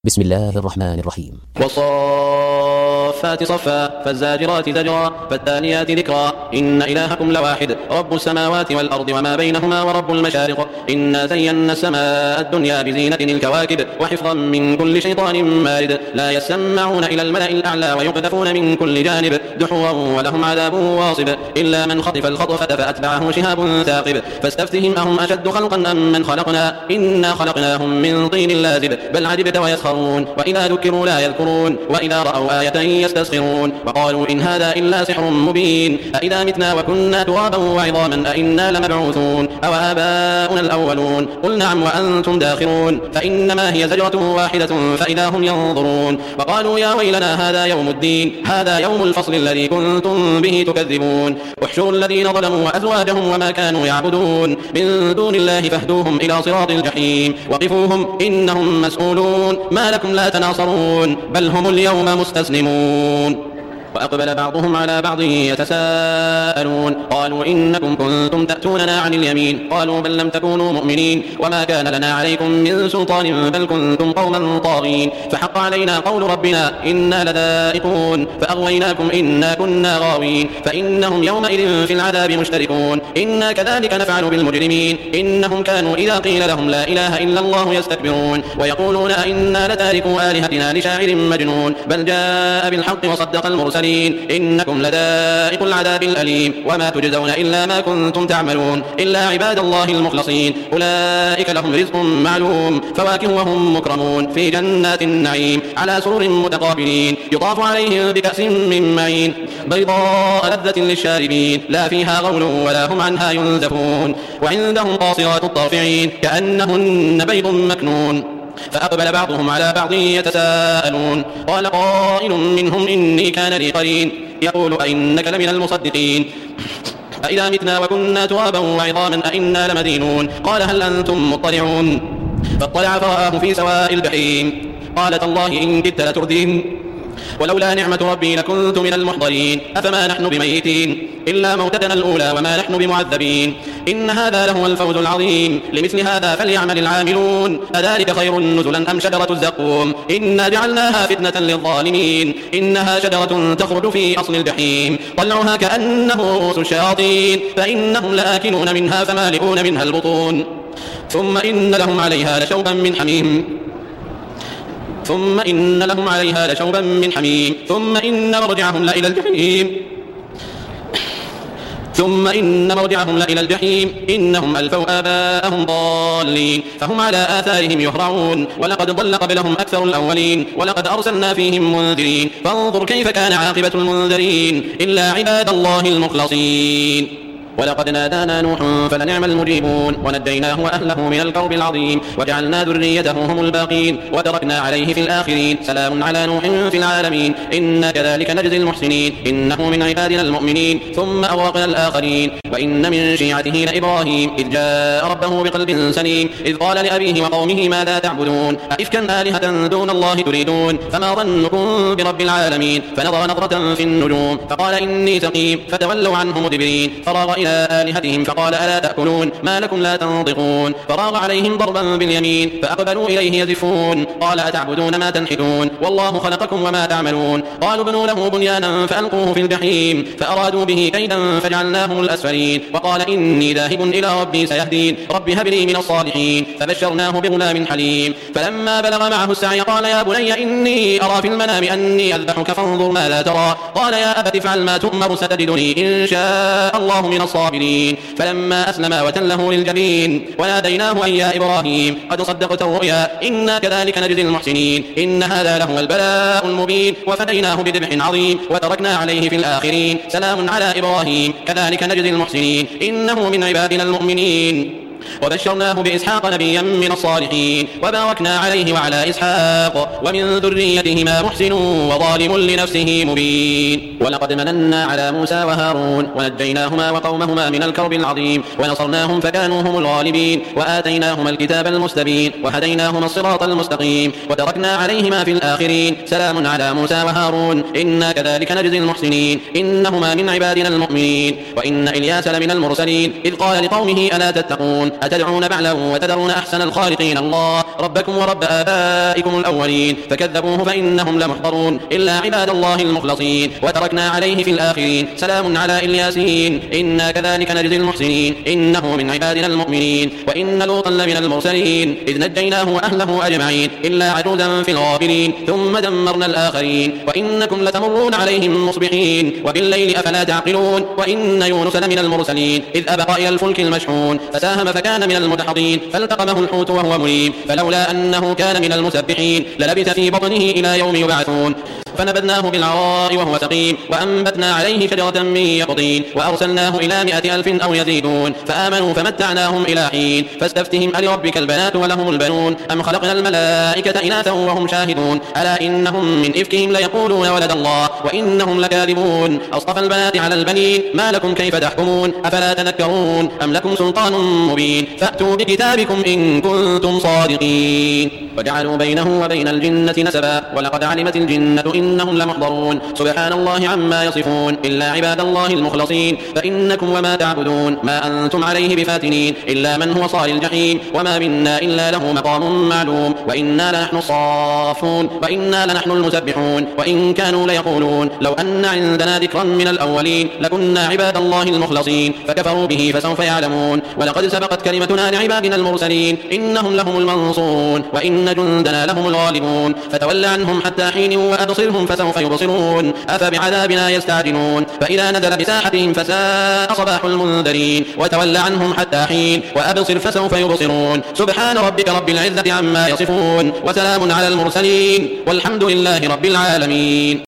بسم الله الرحمن الرحيم. والصافات صفا فالزاجرات زجرا فالتاليات ذكرا إن إلهكم لواحد رب السماوات والأرض وما بينهما ورب المشارق إنا زينا السماء الدنيا بزينة الكواكب وحفظا من كل شيطان مارد لا يسمعون إلى الملأ الأعلى ويقذفون من كل جانب دحوا ولهم عذاب واصب إلا من خطف الخطفة فأتبعه شهاب ثاقب فاستفتهم أهم أشد خلقا أم من خلقنا إنا خلقناهم من طين لازب بل عجبت ويسخرون وإذا ذكروا لا يذكرون وإذا رأوا آية يستسخرون وقالوا إن هذا إلا سحر مبين أإذا متنا وكنا ترابا وعظاما أإنا لمبعوثون أو آباؤنا الأولون قل نعم وأنتم داخرون فإنما هي زجرة واحدة فإذا هم ينظرون وقالوا يا ويلنا هذا يوم الدين هذا يوم الفصل الذي كنتم به تكذبون احشروا الذين ظلموا وأزواجهم وما كانوا يعبدون من دون الله فاهدوهم إلى صراط الجحيم وقفوهم إنهم مسؤولون ما لكم لا تناصرون بل هم اليوم مستسلمون وأقبل بعضهم على بعض يتساءلون قالوا إنكم كنتم تأتوننا عن اليمين قالوا بل لم تكونوا مؤمنين وما كان لنا عليكم من سلطان بل كنتم قوما طاغين فحق علينا قول ربنا إنا لذائقون فأغويناكم إنا كنا غاوين فإنهم يومئذ في العذاب مشتركون إنا كذلك نفعل بالمجرمين إنهم كانوا إذا قيل لهم لا إله إلا الله يستكبرون ويقولون إنا لتاركوا آلهتنا لشاعر مجنون بل جاء بالحق وصدق المرسلين إنكم لذائقوا العذاب الأليم وما تجزون إلا ما كنتم تعملون إلا عباد الله المخلصين أولئك لهم رزق معلوم فواكه وهم مكرمون في جنات النعيم على سرر متقابلين يطاف عليهم بكأس من معين بيضاء لذة للشاربين لا فيها غول ولا هم عنها ينزفون وعندهم قاصرات الطرفعين كأنهن بيض مكنون فأقبل بعضهم على بعض يتساءلون قال قائل منهم إني كان لي قرين يقول أئنك لمن المصدقين أإذا متنا وكنا ترابا وعظاما أئنا لمدينون قال هل أنتم مطلعون فاطلع فرآه في سواء الجحيم قال تالله إن كدت لتردين ولولا نعمة ربي لكنت من المحضرين أفما نحن بميتين إلا موتتنا الأولى وما نحن بمعذبين إن هذا لهو الفوز العظيم لمثل هذا فليعمل العاملون أذلك خير نزلا أم شجرة الزقوم إنا جعلناها فتنة للظالمين إنها شجرة تخرج في أصل الجحيم طلعها كأنه رؤوس الشياطين فإنهم لآكلون منها فمالئون منها البطون ثم إن لهم عليها لشوبا من حميم ثم إن مرجعهم لإلى الجحيم إنهم ألفوا آباءهم ضالين فهم على آثارهم يهرعون ولقد ضل قبلهم أكثر الأولين ولقد أرسلنا فيهم منذرين فانظر كيف كان عاقبة المنذرين إلا عباد الله المخلصين ولقد نادانا نوح فلنعم المجيبون ونجيناه وأهله من الكرب العظيم وجعلنا ذريته هم الباقين وتركنا عليه في الآخرين سلام على نوح في العالمين إنا كذلك نجزي المحسنين إنه من عبادنا المؤمنين ثم أغرقنا الآخرين وإن من شيعته لإبراهيم إذ جاء ربه بقلب سليم إذ قال لأبيه وقومه ماذا تعبدون أئفكا آلهة دون الله تريدون فما ظنكم برب العالمين فنظر نظرة في النجوم فقال إني سقيم فتولوا عنه مدبرين فراغ إلى آلهتهم فقال ألا تأكلون ما لكم لا تنطقون فراغ عليهم ضربا باليمين فأقبلوا إليه يزفون قال أتعبدون ما تنحتون والله خلقكم وما تعملون قالوا ابنوا له بنيانا فألقوه في الجحيم فأرادوا به كيدا فجعلناهم الأسفلين وقال إني ذاهب إلى ربي سيهدين رب هب لي من الصالحين فبشرناه بغلام حليم فلما بلغ معه السعي قال يا بني إني أرى في المنام أني أذبحك فانظر ماذا ترى قال يا أبت افعل ما تؤمر ستجدني إن شاء الله من الصابرين فلما أسلما وتله للجبين وناديناه أن يا إبراهيم قد صدقت الرؤيا إنا كذلك نجزي المحسنين إن هذا لهو البلاء المبين وفديناه بذبح عظيم وتركنا عليه في الآخرين سلام على إبراهيم كذلك نجزي المحسنين إنه من عبادنا المؤمنين وبشرناه بإسحاق نبيا من الصالحين وباركنا عليه وعلى إسحاق ومن ذريتهما محسن وظالم لنفسه مبين ولقد مننا على موسى وهارون ونجيناهما وقومهما من الكرب العظيم ونصرناهم فكانوا هم الغالبين وآتيناهما الكتاب المستبين وهديناهما الصراط المستقيم وتركنا عليهما في الآخرين سلام على موسى وهارون إنا كذلك نجزي المحسنين إنهما من عبادنا المؤمنين وإن إلياس لمن المرسلين إذ قال لقومه ألا تتقون أتدعون بعلا وتذرون أحسن الخالقين الله ربكم ورب آبائكم الأولين فكذبوه فإنهم لمحضرون إلا عباد الله المخلصين وتركنا عليه في الآخرين سلام على الياسين إنا كذلك نجزي المحسنين إنه من عبادنا المؤمنين وإن لوطا لمن المرسلين إذ نجيناه وأهله أجمعين إلا عجوزا في الغابرين ثم دمرنا الآخرين وإنكم لتمرون عليهم مصبحين وبالليل أفلا تعقلون وإن يونس لمن المرسلين إذ أبق إلى الفلك المشحون فساهم فكان من المدحضين فالتقمه الحوت وهو مليم فلولا أنه كان من المسبحين للبث في بطنه إلى يوم يبعثون فنبذناه بالعراء وهو سقيم وأنبتنا عليه شجرة من يقطين وأرسلناه إلى 100,000 أو يزيدون فآمنوا فمتعناهم إلى حين فاستفتهم ألربك البنات ولهم البنون أم خلقنا الملائكة إناثا وهم شاهدون ألا إنهم من إفكهم ليقولون ولد الله وإنهم لكاذبون أصطفى البنات على البنين ما لكم كيف تحكمون أفلا تذكرون أم لكم سلطان مبين فأتوا بكتابكم إن كنتم صادقين وجعلوا بينه وبين الجنة نسبا ولقد علمت الجنة إنهم لمحضرون سبحان الله عما يصفون إلا عباد الله المخلصين فإنكم وما تعبدون ما أنتم عليه بفاتنين إلا من هو صال الجحيم وما منا إلا له مقام معلوم وإنا لنحن الصافون وإنا لنحن المسبحون وإن كانوا ليقولون لو أن عندنا ذكرا من الأولين لكنا عباد الله المخلصين فكفروا به فسوف يعلمون ولقد سبقت كلمتنا لعبادنا المرسلين إنهم لهم المنصورون وإن جندنا لهم الغالبون فتول عنهم حتى حين وأبصرهم فسوف يبصرون أفبعذابنا يستعجلون فإذا نزل بساحتهم فساء صباح المنذرين وتول عنهم حتى حين وأبصر فسوف يبصرون سبحان ربك رب العزة عما يصفون وسلام على المرسلين والحمد لله رب العالمين.